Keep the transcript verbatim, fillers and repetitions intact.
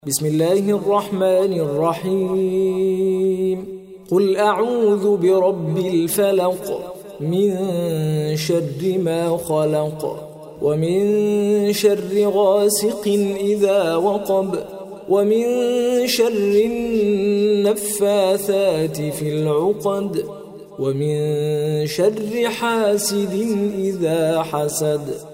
بسم الله الرحمن الرحيم قل أعوذ برب الفلق من شر ما خلق ومن شر غاسق إذا وقب ومن شر النفاثات في العقد ومن شر حاسد إذا حسد.